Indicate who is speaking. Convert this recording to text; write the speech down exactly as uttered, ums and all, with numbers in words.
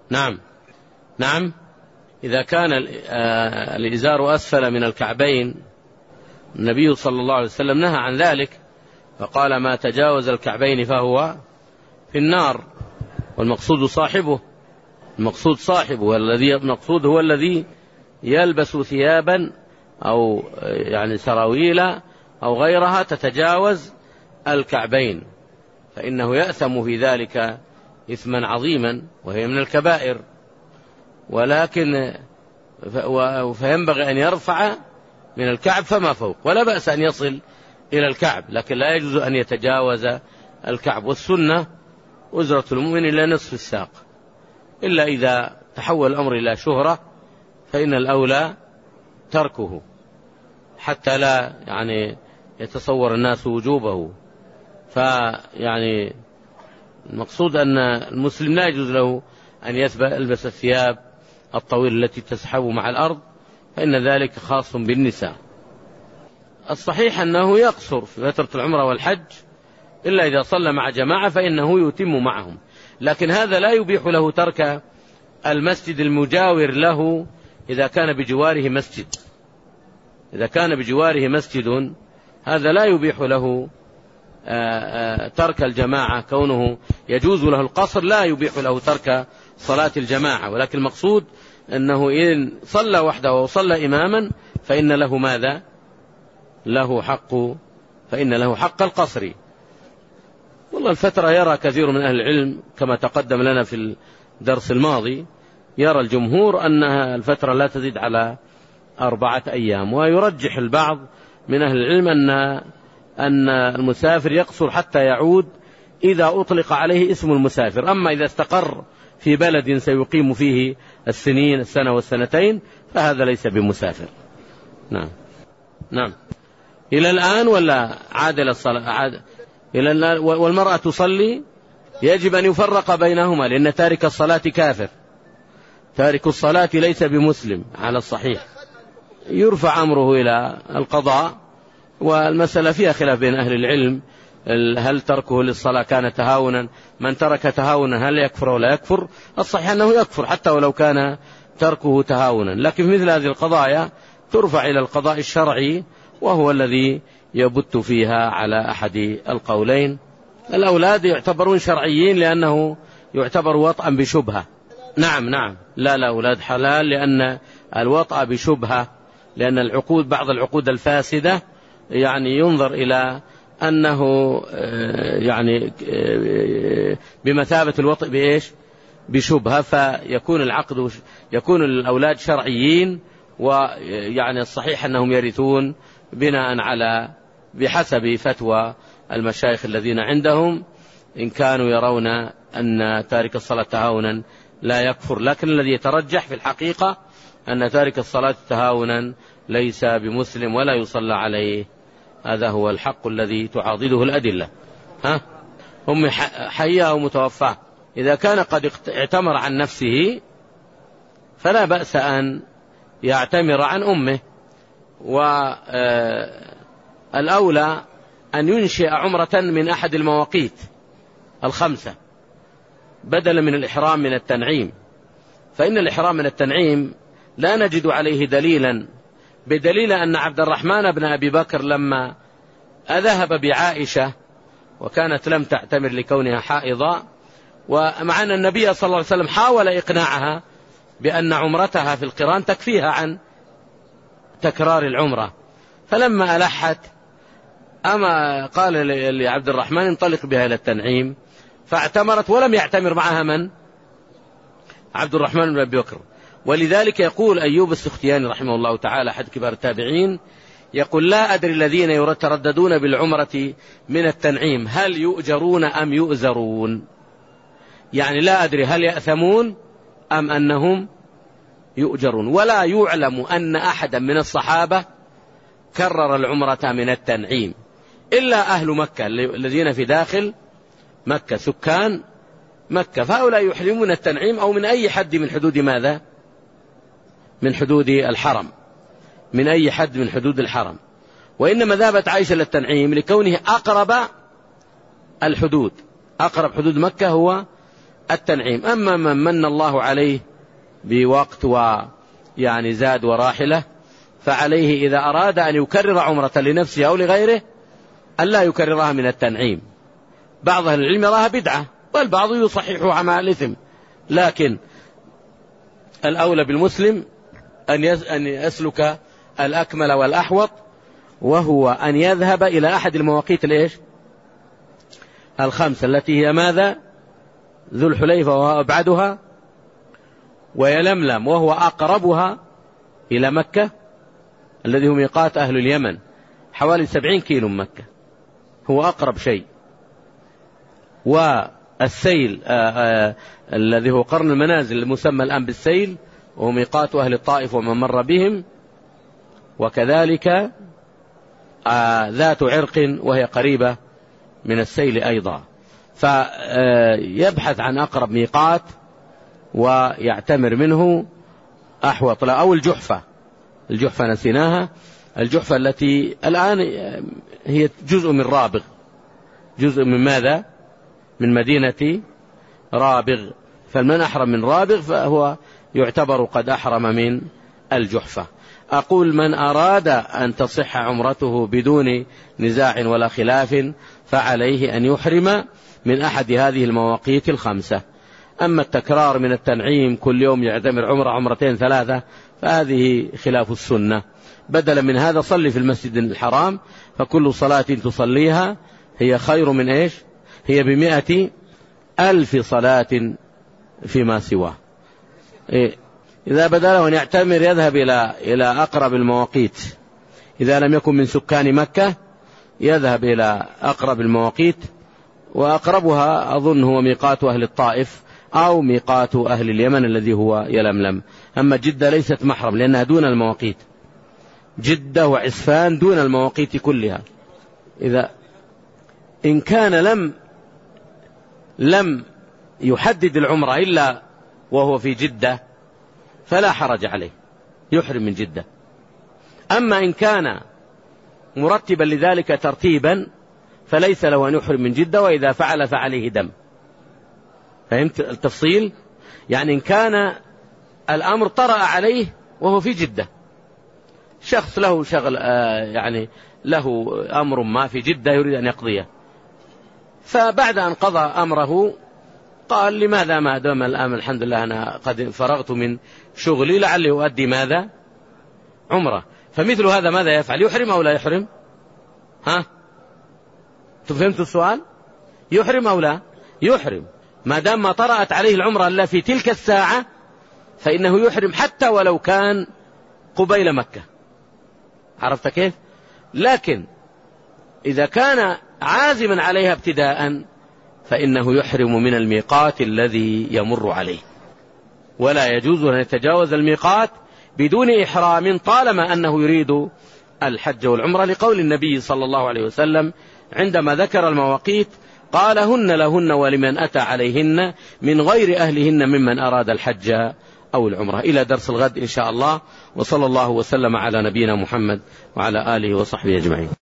Speaker 1: نعم نعم إذا كان الإزار أسفل من الكعبين، النبي صلى الله عليه وسلم نهى عن ذلك فقال ما تجاوز الكعبين فهو في النار، والمقصود صاحبه، المقصود صاحبه، والذي المقصود هو الذي يلبس ثيابا أو يعني سراويل أو غيرها تتجاوز الكعبين، فإنه يأثم في ذلك إثما عظيما وهي من الكبائر، ولكن فينبغي أن يرفع من الكعب فما فوق، ولا بأس أن يصل إلى الكعب، لكن لا يجوز أن يتجاوز الكعب. والسنة أزرة المؤمن إلى نصف الساق، إلا إذا تحول الأمر إلى شهرة فإن الأولى تركه حتى لا يعني يتصور الناس وجوبه. فيعني المقصود أن المسلم لا يجوز له أن يلبس الثياب الطويلة التي تسحب مع الأرض، فإن ذلك خاص بالنساء. الصحيح أنه يقصر في فترة العمرة والحج، إلا إذا صلى مع جماعة فإنه يتم معهم، لكن هذا لا يبيح له ترك المسجد المجاور له إذا كان بجواره مسجد. إذا كان بجواره مسجد هذا لا يبيح له ترك الجماعة، كونه يجوز له القصر لا يبيح له ترك صلاة الجماعة، ولكن المقصود أنه إن صلى وحده وصلى إماما فإن له ماذا؟ له حق فإن له حق القصر. والله الفترة يرى كثير من أهل العلم كما تقدم لنا في الدرس الماضي، يرى الجمهور أنها الفترة لا تزيد على أربعة أيام، ويرجح البعض من أهل العلم أن أن المسافر يقصر حتى يعود إذا أطلق عليه اسم المسافر، أما إذا استقر في بلد سيقيم فيه السنين السنة والسنتين فهذا ليس بمسافر. نعم نعم إلى الآن ولا عادل الصلاة عاد إلى الآن. والمرأة تصلي يجب أن يفرق بينهما، لأن تارك الصلاة كافر، تارك الصلاة ليس بمسلم على الصحيح، يرفع أمره إلى القضاء. والمسألة فيها خلاف بين أهل العلم، هل تركه للصلاة كان تهاونا؟ من ترك تهاونا هل يكفر ولا يكفر؟ الصحيح أنه يكفر حتى ولو كان تركه تهاونا، لكن مثل هذه القضايا ترفع إلى القضاء الشرعي، وهو الذي يبت فيها على أحد القولين. الأولاد يعتبرون شرعيين لأنه يعتبر وطئا بشبهة. نعم نعم لا لا أولاد حلال، لأن الوطأ بشبهة، لأن العقود بعض العقود الفاسدة يعني ينظر إلى أنه يعني بمثابة الوطء بإيش؟ بشبهة، فيكون العقد يكون الأولاد شرعيين، ويعني الصحيح أنهم يرثون بناء على بحسب فتوى المشايخ الذين عندهم، إن كانوا يرون أن تارك الصلاة تهاونا لا يكفر، لكن الذي يترجح في الحقيقة أن تارك الصلاة تهاونا ليس بمسلم ولا يصلى عليه. هذا هو الحق الذي تعاضده الأدلة. ها هم حية أو متوفاة، إذا كان قد اعتمر عن نفسه فلا بأس أن يعتمر عن أمه، والأولى أن ينشئ عمرة من أحد المواقيت الخمسة بدلا من الإحرام من التنعيم، فإن الإحرام من التنعيم لا نجد عليه دليلا، بدليل أن عبد الرحمن بن أبي بكر لما أذهب بعائشة وكانت لم تعتمر لكونها حائضة، ومع أن النبي صلى الله عليه وسلم حاول إقناعها بأن عمرتها في القران تكفيها عن تكرار العمرة، فلما ألحت أما قال لعبد الرحمن انطلق بها إلى التنعيم، فاعتمرت ولم يعتمر معها من؟ عبد الرحمن بن أبي بكر. ولذلك يقول أيوب السختياني رحمه الله تعالى أحد كبار التابعين، يقول لا أدري الذين يترددون بالعمرة من التنعيم هل يؤجرون أم يؤزرون، يعني لا أدري هل يأثمون أم أنهم يؤجرون. ولا يعلم أن أحدا من الصحابة كرر العمرة من التنعيم إلا أهل مكة الذين في داخل مكة سكان مكة، فهؤلاء يحرمون التنعيم أو من أي حد من حدود ماذا؟ من حدود الحرم، من أي حد من حدود الحرم. وإنما ذهبت عائشة للتنعيم لكونه أقرب الحدود، أقرب حدود مكة هو التنعيم. أما من من الله عليه بوقت ويعني زاد وراحلة فعليه إذا أراد أن يكرر عمرة لنفسه أو لغيره أن لا يكررها من التنعيم. بعض أهل العلم يراها بدعة والبعض يصححها مع الإثم، لكن الأولى بالمسلم أن يسلك الأكمل والأحوط، وهو أن يذهب إلى أحد المواقيت الإيش الخمسة التي هي ماذا؟ ذو الحليفة وهو أبعدها، ويلملم وهو أقربها إلى مكة الذي هو ميقات أهل اليمن حوالي سبعين كيلو من مكة، هو أقرب شيء. والسيل آآ آآ الذي هو قرن المنازل المسمى الآن بالسيل وهو ميقات أهل الطائف ومن مر بهم، وكذلك ذات عرق وهي قريبة من السيل أيضا. فيبحث عن أقرب ميقات ويعتمر منه أحوط له، أو الجحفة. الجحفة نسيناها، الجحفة التي الآن هي جزء من رابغ، جزء من ماذا؟ من مدينة رابغ. فمن أحرم من رابغ فهو يعتبر قد أحرم من الجحفة. أقول من أراد أن تصح عمرته بدون نزاع ولا خلاف فعليه أن يحرم من أحد هذه المواقيت الخمسة. أما التكرار من التنعيم كل يوم يعتمر عمرة عمرتين ثلاثة فهذه خلاف السنة. بدلا من هذا صلي في المسجد الحرام، فكل صلاة تصليها هي خير من إيش؟ هي بمئة ألف صلاة فيما سواه. إيه؟ إذا بدأ أن يعتمر يذهب إلى إلى أقرب المواقيت، إذا لم يكن من سكان مكة يذهب إلى أقرب المواقيت، وأقربها أظن هو ميقات أهل الطائف أو ميقات أهل اليمن الذي هو يلملم. أما جدة ليست محرم لأنها دون المواقيت، جدة وعسفان دون المواقيت كلها. إذا إن كان لم لم يحدد العمرة إلا وهو في جدة فلا حرج عليه، يحرم من جدة. أما إن كان مرتبا لذلك ترتيبا فليس له أن يحرم من جدة، وإذا فعل فعليه دم. فهمت التفصيل؟ يعني إن كان الأمر طرأ عليه وهو في جدة، شخص له شغل آه يعني له أمر ما في جدة يريد أن يقضيه، فبعد أن قضى أمره قال لماذا ما دام الآن الحمد لله أنا قد فرغت من شغلي لعلي أؤدي ماذا؟ عمره. فمثل هذا ماذا يفعل؟ يحرم أو لا يحرم؟ ها؟ فهمت السؤال؟ يحرم أو لا؟ يحرم ما دام ما طرأت عليه العمرة إلا في تلك الساعة، فإنه يحرم حتى ولو كان قبيل مكة. عرفت كيف؟ لكن إذا كان عازما عليها ابتداء فإنه يحرم من الميقات الذي يمر عليه، ولا يجوز أن يتجاوز الميقات بدون إحرام طالما أنه يريد الحج والعمرة، لقول النبي صلى الله عليه وسلم عندما ذكر المواقيت قال هن لهن ولمن أتى عليهن من غير أهلهن ممن أراد الحج أو العمرة. إلى درس الغد إن شاء الله، وصلى الله وسلم على نبينا محمد وعلى آله وصحبه أجمعين.